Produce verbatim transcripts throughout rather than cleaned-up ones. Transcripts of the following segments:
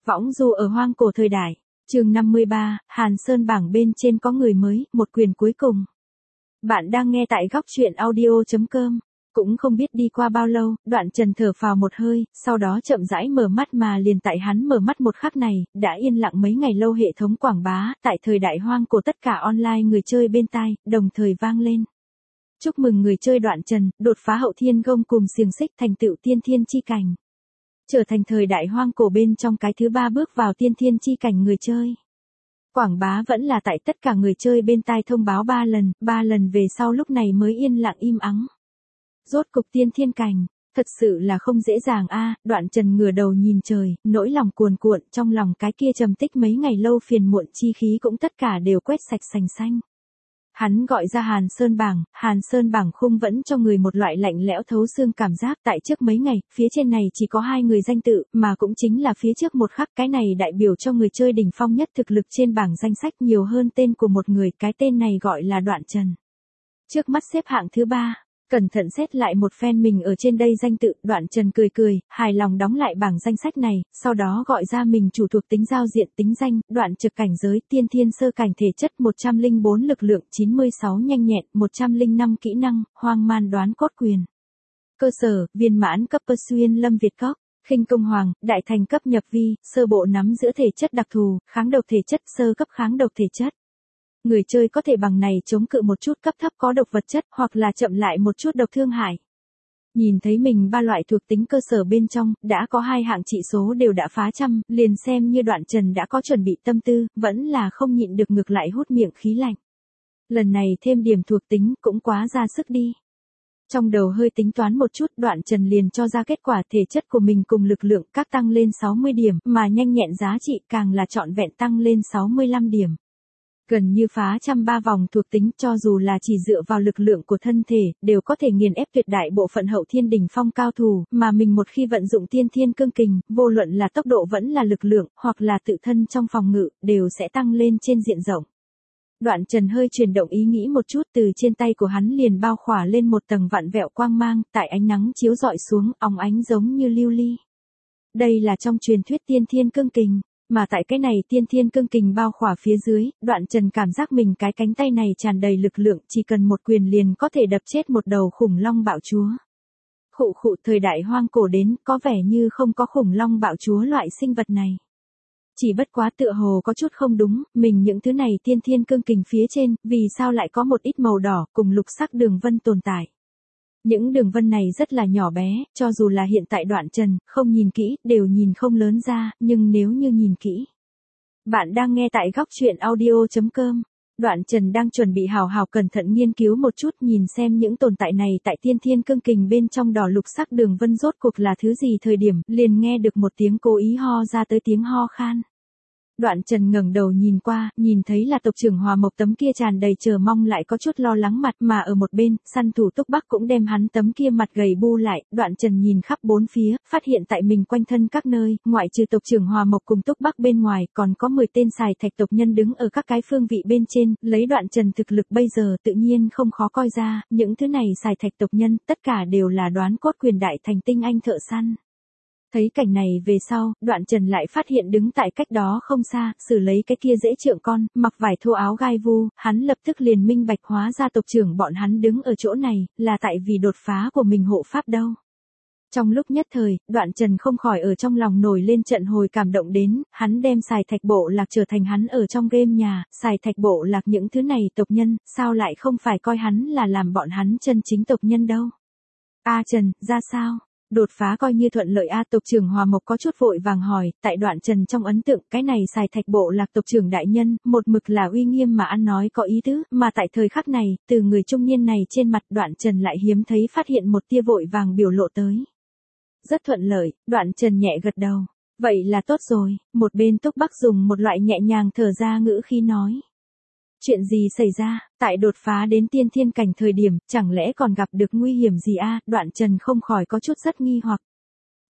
Võng du ở hoang cổ thời đại. Chương năm mươi ba, Hàn Sơn bảng bên trên có người mới, một quyền cuối cùng. Bạn đang nghe tại góc truyện audio chấm com. Cũng không biết đi qua bao lâu, Đoạn Trần thở phào một hơi, sau đó chậm rãi mở mắt mà liền tại hắn mở mắt một khắc này, đã yên lặng mấy ngày lâu hệ thống quảng bá, tại thời đại hoang cổ tất cả online người chơi bên tai, đồng thời vang lên. Chúc mừng người chơi Đoạn Trần, đột phá hậu thiên gông cùng xiềng xích thành tựu tiên thiên chi cảnh. Trở thành thời đại hoang cổ bên trong cái thứ ba bước vào tiên thiên chi cảnh người chơi. Quảng bá vẫn là tại tất cả người chơi bên tai thông báo ba lần, ba lần về sau lúc này mới yên lặng im ắng. Rốt cục tiên thiên cảnh, thật sự là không dễ dàng a. Đoạn Trần ngửa đầu nhìn trời, nỗi lòng cuồn cuộn trong lòng cái kia trầm tích mấy ngày lâu phiền muộn chi khí cũng tất cả đều quét sạch sành xanh. Hắn gọi ra Hàn Sơn bảng, Hàn Sơn bảng khung vẫn cho người một loại lạnh lẽo thấu xương cảm giác tại trước mấy ngày, phía trên này chỉ có hai người danh tự, mà cũng chính là phía trước một khắc cái này đại biểu cho người chơi đỉnh phong nhất thực lực trên bảng danh sách nhiều hơn tên của một người, cái tên này gọi là Đoạn Trần. Trước mắt xếp hạng thứ ba. Cẩn thận xét lại một phen mình ở trên đây danh tự, Đoạn Trần cười cười, hài lòng đóng lại bảng danh sách này, sau đó gọi ra mình chủ thuộc tính giao diện tính danh, Đoạn Trực cảnh giới, tiên thiên sơ cảnh thể chất một trăm lẻ bốn lực lượng, chín mươi sáu nhanh nhẹn, một trăm lẻ năm kỹ năng, hoang man đoán cốt quyền. Cơ sở, viên mãn cấp Persuyen Lâm Việt Cóc, khinh công hoàng, đại thành cấp nhập vi, sơ bộ nắm giữ thể chất đặc thù, kháng độc thể chất, sơ cấp kháng độc thể chất. Người chơi có thể bằng này chống cự một chút cấp thấp có độc vật chất hoặc là chậm lại một chút độc thương hại. Nhìn thấy mình ba loại thuộc tính cơ sở bên trong, đã có hai hạng trị số đều đã phá trăm, liền xem như Đoạn Trần đã có chuẩn bị tâm tư, vẫn là không nhịn được ngược lại hút miệng khí lạnh. Lần này thêm điểm thuộc tính cũng quá ra sức đi. Trong đầu hơi tính toán một chút, Đoạn Trần liền cho ra kết quả thể chất của mình cùng lực lượng các tăng lên sáu mươi điểm, mà nhanh nhẹn giá trị càng là trọn vẹn tăng lên sáu mươi lăm điểm. Gần như phá trăm ba vòng thuộc tính, cho dù là chỉ dựa vào lực lượng của thân thể, đều có thể nghiền ép tuyệt đại bộ phận hậu thiên đỉnh phong cao thủ, mà mình một khi vận dụng tiên thiên cương kình, vô luận là tốc độ vẫn là lực lượng, hoặc là tự thân trong phòng ngự, đều sẽ tăng lên trên diện rộng. Đoạn Trần hơi chuyển động ý nghĩ một chút, từ trên tay của hắn liền bao khỏa lên một tầng vặn vẹo quang mang, tại ánh nắng chiếu rọi xuống, óng ánh giống như lưu ly. Đây là trong truyền thuyết tiên thiên cương kình. Mà tại cái này tiên thiên cương kình bao khỏa phía dưới, Đoạn Trần cảm giác mình cái cánh tay này tràn đầy lực lượng, chỉ cần một quyền liền có thể đập chết một đầu khủng long bạo chúa. Khụ khụ, thời đại hoang cổ đến, có vẻ như không có khủng long bạo chúa loại sinh vật này. Chỉ bất quá tựa hồ có chút không đúng, mình những thứ này tiên thiên cương kình phía trên, vì sao lại có một ít màu đỏ cùng lục sắc đường vân tồn tại. Những đường vân này rất là nhỏ bé, cho dù là hiện tại Đoạn Trần, không nhìn kỹ, đều nhìn không lớn ra, nhưng nếu như nhìn kỹ. Bạn đang nghe tại góc truyện audio chấm com. Đoạn Trần đang chuẩn bị hào hào cẩn thận nghiên cứu một chút, nhìn xem những tồn tại này tại tiên thiên cương kình bên trong đỏ lục sắc đường vân rốt cuộc là thứ gì thời điểm, liền nghe được một tiếng cố ý ho ra tới tiếng ho khan. Đoạn Trần ngẩng đầu nhìn qua, nhìn thấy là tộc trưởng Hòa Mộc tấm kia tràn đầy chờ mong lại có chút lo lắng mặt, mà ở một bên, săn thủ Túc Bắc cũng đem hắn tấm kia mặt gầy bu lại. Đoạn Trần nhìn khắp bốn phía, phát hiện tại mình quanh thân các nơi, ngoại trừ tộc trưởng Hòa Mộc cùng Túc Bắc bên ngoài, còn có mười tên xài thạch tộc nhân đứng ở các cái phương vị bên trên, lấy Đoạn Trần thực lực bây giờ tự nhiên không khó coi ra, những thứ này xài thạch tộc nhân, tất cả đều là đoán cốt quyền đại thành tinh anh thợ săn. Thấy cảnh này về sau, Đoạn Trần lại phát hiện đứng tại cách đó không xa, xử lấy cái kia dễ trượng con, mặc vải thô áo gai vu, hắn lập tức liền minh bạch hóa ra tộc trưởng bọn hắn đứng ở chỗ này, là tại vì đột phá của mình hộ pháp đâu. Trong lúc nhất thời, Đoạn Trần không khỏi ở trong lòng nổi lên trận hồi cảm động đến, hắn đem xài thạch bộ lạc trở thành hắn ở trong game nhà, xài thạch bộ lạc những thứ này tộc nhân, sao lại không phải coi hắn là làm bọn hắn chân chính tộc nhân đâu. A Trần, ra sao? Đột phá coi như thuận lợi a. Tộc trưởng Hòa Mộc có chút vội vàng hỏi, tại Đoạn Trần trong ấn tượng, cái này xài thạch bộ lạc tộc trưởng đại nhân, một mực là uy nghiêm mà ăn nói có ý tứ, mà tại thời khắc này, từ người trung niên này trên mặt Đoạn Trần lại hiếm thấy phát hiện một tia vội vàng biểu lộ tới. Rất thuận lợi, Đoạn Trần nhẹ gật đầu. Vậy là tốt rồi, một bên Túc Bắc dùng một loại nhẹ nhàng thở ra ngữ khí nói. Chuyện gì xảy ra, tại đột phá đến tiên thiên cảnh thời điểm, chẳng lẽ còn gặp được nguy hiểm gì a? Đoạn Trần không khỏi có chút rất nghi hoặc.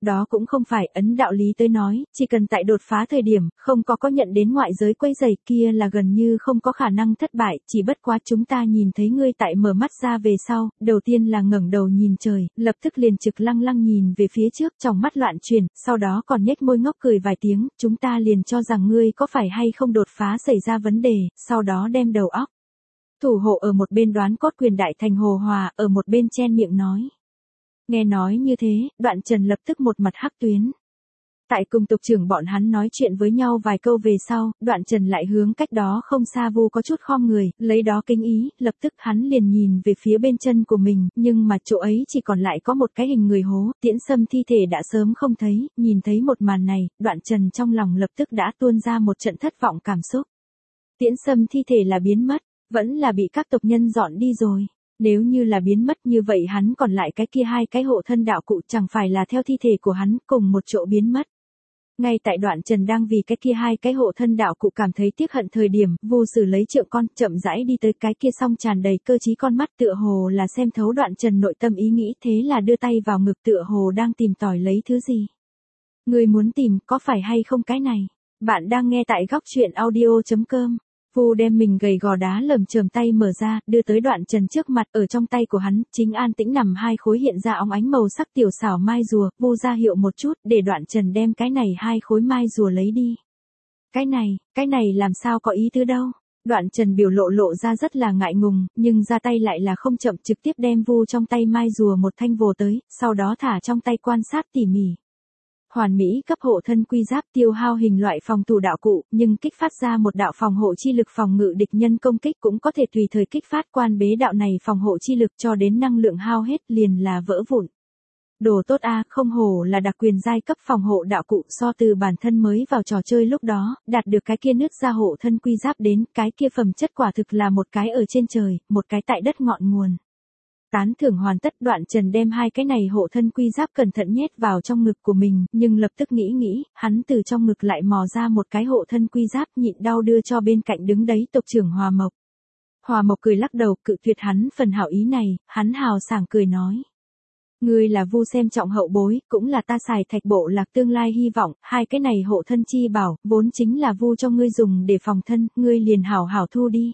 Đó cũng không phải, ấn đạo lý tới nói, chỉ cần tại đột phá thời điểm, không có có nhận đến ngoại giới quấy rầy kia là gần như không có khả năng thất bại, chỉ bất quá chúng ta nhìn thấy ngươi tại mở mắt ra về sau, đầu tiên là ngẩng đầu nhìn trời, lập tức liền trực lăng lăng nhìn về phía trước, trong mắt loạn chuyển, sau đó còn nhếch môi ngốc cười vài tiếng, chúng ta liền cho rằng ngươi có phải hay không đột phá xảy ra vấn đề, sau đó đem đầu óc. Thủ hộ ở một bên đoán cốt quyền đại thành hồ hòa, ở một bên chen miệng nói. Nghe nói như thế, Đoạn Trần lập tức một mặt hắc tuyến. Tại cùng tộc trưởng bọn hắn nói chuyện với nhau vài câu về sau, Đoạn Trần lại hướng cách đó không xa Vu có chút khom người, lấy đó kính ý, lập tức hắn liền nhìn về phía bên chân của mình, nhưng mà chỗ ấy chỉ còn lại có một cái hình người hố, Tiễn Sâm thi thể đã sớm không thấy, nhìn thấy một màn này, Đoạn Trần trong lòng lập tức đã tuôn ra một trận thất vọng cảm xúc. Tiễn Sâm thi thể là biến mất, vẫn là bị các tộc nhân dọn đi rồi. Nếu như là biến mất như vậy hắn còn lại cái kia hai cái hộ thân đạo cụ chẳng phải là theo thi thể của hắn cùng một chỗ biến mất. Ngay tại Đoạn Trần đang vì cái kia hai cái hộ thân đạo cụ cảm thấy tiếc hận thời điểm, Vu Sử lấy trượng con chậm rãi đi tới cái kia song tràn đầy cơ trí con mắt tựa hồ là xem thấu Đoạn Trần nội tâm ý nghĩ thế là đưa tay vào ngực tựa hồ đang tìm tòi lấy thứ gì. Người muốn tìm có phải hay không cái này? Bạn đang nghe tại góc truyện audio chấm com. Vu đem mình gầy gò đá lởm chởm tay mở ra, đưa tới Đoạn Trần trước mặt, ở trong tay của hắn, chính an tĩnh nằm hai khối hiện ra óng ánh màu sắc tiểu xảo mai rùa, Vu ra hiệu một chút, để Đoạn Trần đem cái này hai khối mai rùa lấy đi. Cái này, cái này làm sao có ý tứ đâu? Đoạn Trần biểu lộ lộ ra rất là ngại ngùng, nhưng ra tay lại là không chậm trực tiếp đem Vu trong tay mai rùa một thanh vồ tới, sau đó thả trong tay quan sát tỉ mỉ. Hoàn mỹ cấp hộ thân quy giáp tiêu hao hình loại phòng thủ đạo cụ, nhưng kích phát ra một đạo phòng hộ chi lực phòng ngự địch nhân công kích cũng có thể tùy thời kích phát quan bế đạo này phòng hộ chi lực cho đến năng lượng hao hết liền là vỡ vụn. Đồ tốt a, không hổ là đặc quyền giai cấp phòng hộ đạo cụ so từ bản thân mới vào trò chơi lúc đó, đạt được cái kia nước ra hộ thân quy giáp đến, cái kia phẩm chất quả thực là một cái ở trên trời, một cái tại đất ngọn nguồn. Tán thưởng hoàn tất, Đoạn Trần đem hai cái này hộ thân quy giáp cẩn thận nhét vào trong ngực của mình, nhưng lập tức nghĩ nghĩ, hắn từ trong ngực lại mò ra một cái hộ thân quy giáp nhịn đau đưa cho bên cạnh đứng đấy tộc trưởng Hòa Mộc. Hòa Mộc cười lắc đầu cự tuyệt hắn phần hảo ý này, hắn hào sảng cười nói. Ngươi là Vu xem trọng hậu bối, cũng là ta xài thạch bộ lạc tương lai hy vọng, hai cái này hộ thân chi bảo, vốn chính là Vu cho ngươi dùng để phòng thân, ngươi liền hảo hảo thu đi.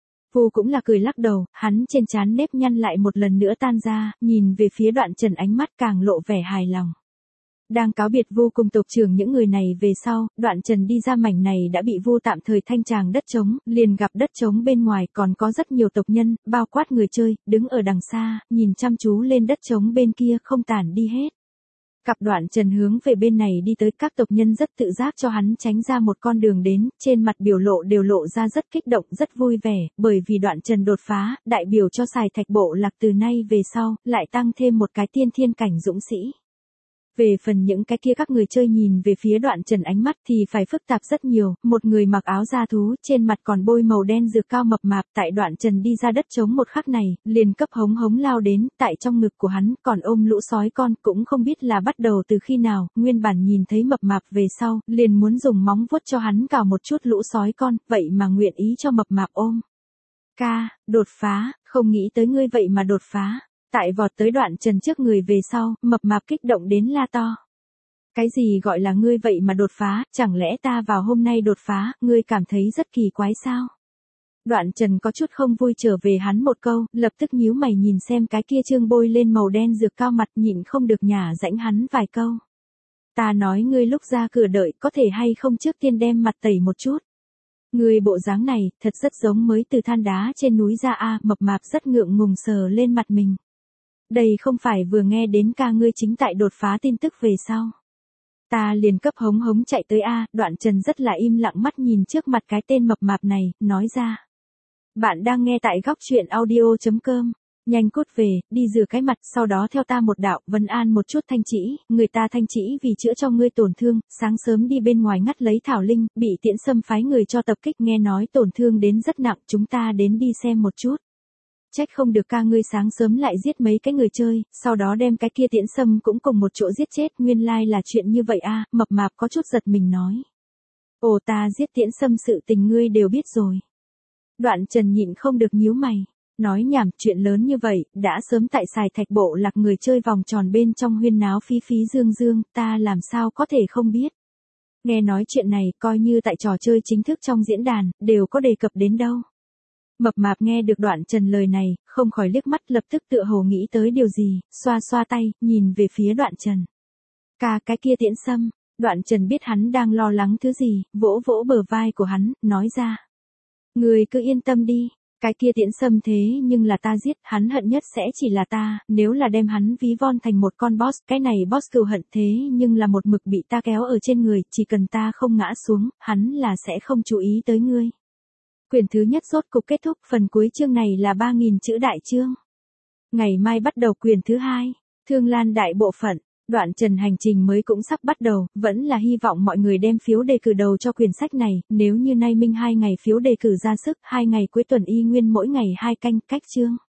Vu cũng là cười lắc đầu, hắn trên trán nếp nhăn lại một lần nữa tan ra, nhìn về phía Đoạn Trần ánh mắt càng lộ vẻ hài lòng. Đang cáo biệt Vu cùng tộc trưởng những người này về sau, Đoạn Trần đi ra mảnh này đã bị Vu tạm thời thanh tràng đất trống, liền gặp đất trống bên ngoài còn có rất nhiều tộc nhân, bao quát người chơi, đứng ở đằng xa, nhìn chăm chú lên đất trống bên kia không tản đi hết. Cặp Đoạn Trần hướng về bên này đi tới, các tộc nhân rất tự giác cho hắn tránh ra một con đường đến, trên mặt biểu lộ đều lộ ra rất kích động, rất vui vẻ, bởi vì Đoạn Trần đột phá, đại biểu cho xài thạch bộ lạc từ nay về sau, lại tăng thêm một cái tiên thiên cảnh dũng sĩ. Về phần những cái kia các người chơi nhìn về phía Đoạn Trần ánh mắt thì phải phức tạp rất nhiều, một người mặc áo da thú, trên mặt còn bôi màu đen dược cao mập mạp, tại Đoạn Trần đi ra đất trống một khắc này, liền cấp hống hống lao đến, tại trong ngực của hắn, còn ôm lũ sói con, cũng không biết là bắt đầu từ khi nào, nguyên bản nhìn thấy mập mạp về sau, liền muốn dùng móng vuốt cho hắn cào một chút lũ sói con, vậy mà nguyện ý cho mập mạp ôm. Ca, đột phá, không nghĩ tới ngươi vậy mà đột phá. Tại vọt tới Đoạn Trần trước người về sau, mập mạp kích động đến la to. Cái gì gọi là ngươi vậy mà đột phá, chẳng lẽ ta vào hôm nay đột phá, ngươi cảm thấy rất kỳ quái sao? Đoạn Trần có chút không vui trở về hắn một câu, lập tức nhíu mày nhìn xem cái kia trương bôi lên màu đen dược cao mặt nhịn không được nhả rãnh hắn vài câu. Ta nói ngươi lúc ra cửa đợi có thể hay không trước tiên đem mặt tẩy một chút. Người bộ dáng này, thật rất giống mới từ than đá trên núi ra a, mập mạp rất ngượng ngùng sờ lên mặt mình. Đây không phải vừa nghe đến ca ngươi chính tại đột phá tin tức về sau. Ta liền cấp hống hống chạy tới a, Đoạn Trần rất là im lặng mắt nhìn trước mặt cái tên mập mạp này, nói ra. Bạn đang nghe tại góc truyện audio chấm com. Nhanh cút về, đi rửa cái mặt, sau đó theo ta một đạo, vân an một chút Thanh Chỉ, người ta Thanh Chỉ vì chữa cho ngươi tổn thương, sáng sớm đi bên ngoài ngắt lấy thảo linh, bị Tiễn Sâm phái người cho tập kích, nghe nói tổn thương đến rất nặng, chúng ta đến đi xem một chút. Trách không được ca ngươi sáng sớm lại giết mấy cái người chơi, sau đó đem cái kia Tiễn Sâm cũng cùng một chỗ giết chết, nguyên lai là chuyện như vậy a, mập mạp có chút giật mình nói. Ồ, ta giết Tiễn Sâm sự tình ngươi đều biết rồi. Đoạn Trần nhịn không được nhíu mày. Nói nhảm, chuyện lớn như vậy, đã sớm tại Sài Thạch Bộ Lạc người chơi vòng tròn bên trong huyên náo phí phí dương dương, ta làm sao có thể không biết. Nghe nói chuyện này, coi như tại trò chơi chính thức trong diễn đàn, đều có đề cập đến đâu. Mập mạp nghe được Đoạn Trần lời này, không khỏi liếc mắt lập tức tựa hồ nghĩ tới điều gì, xoa xoa tay, nhìn về phía Đoạn Trần. Ca cái kia Tiễn Sâm, Đoạn Trần biết hắn đang lo lắng thứ gì, vỗ vỗ bờ vai của hắn, nói ra. Người cứ yên tâm đi, cái kia Tiễn Sâm thế nhưng là ta giết, hắn hận nhất sẽ chỉ là ta, nếu là đem hắn ví von thành một con boss, cái này boss cừu hận thế nhưng là một mực bị ta kéo ở trên người, chỉ cần ta không ngã xuống, hắn là sẽ không chú ý tới ngươi. Quyển thứ nhất rốt cục kết thúc, phần cuối chương này là ba nghìn chữ đại chương. Ngày mai bắt đầu quyển thứ hai, Thương Lan đại bộ phận. Đoạn Trần hành trình mới cũng sắp bắt đầu, vẫn là hy vọng mọi người đem phiếu đề cử đầu cho quyển sách này, nếu như nay minh hai ngày phiếu đề cử ra sức, hai ngày cuối tuần y nguyên mỗi ngày hai canh, cách chương.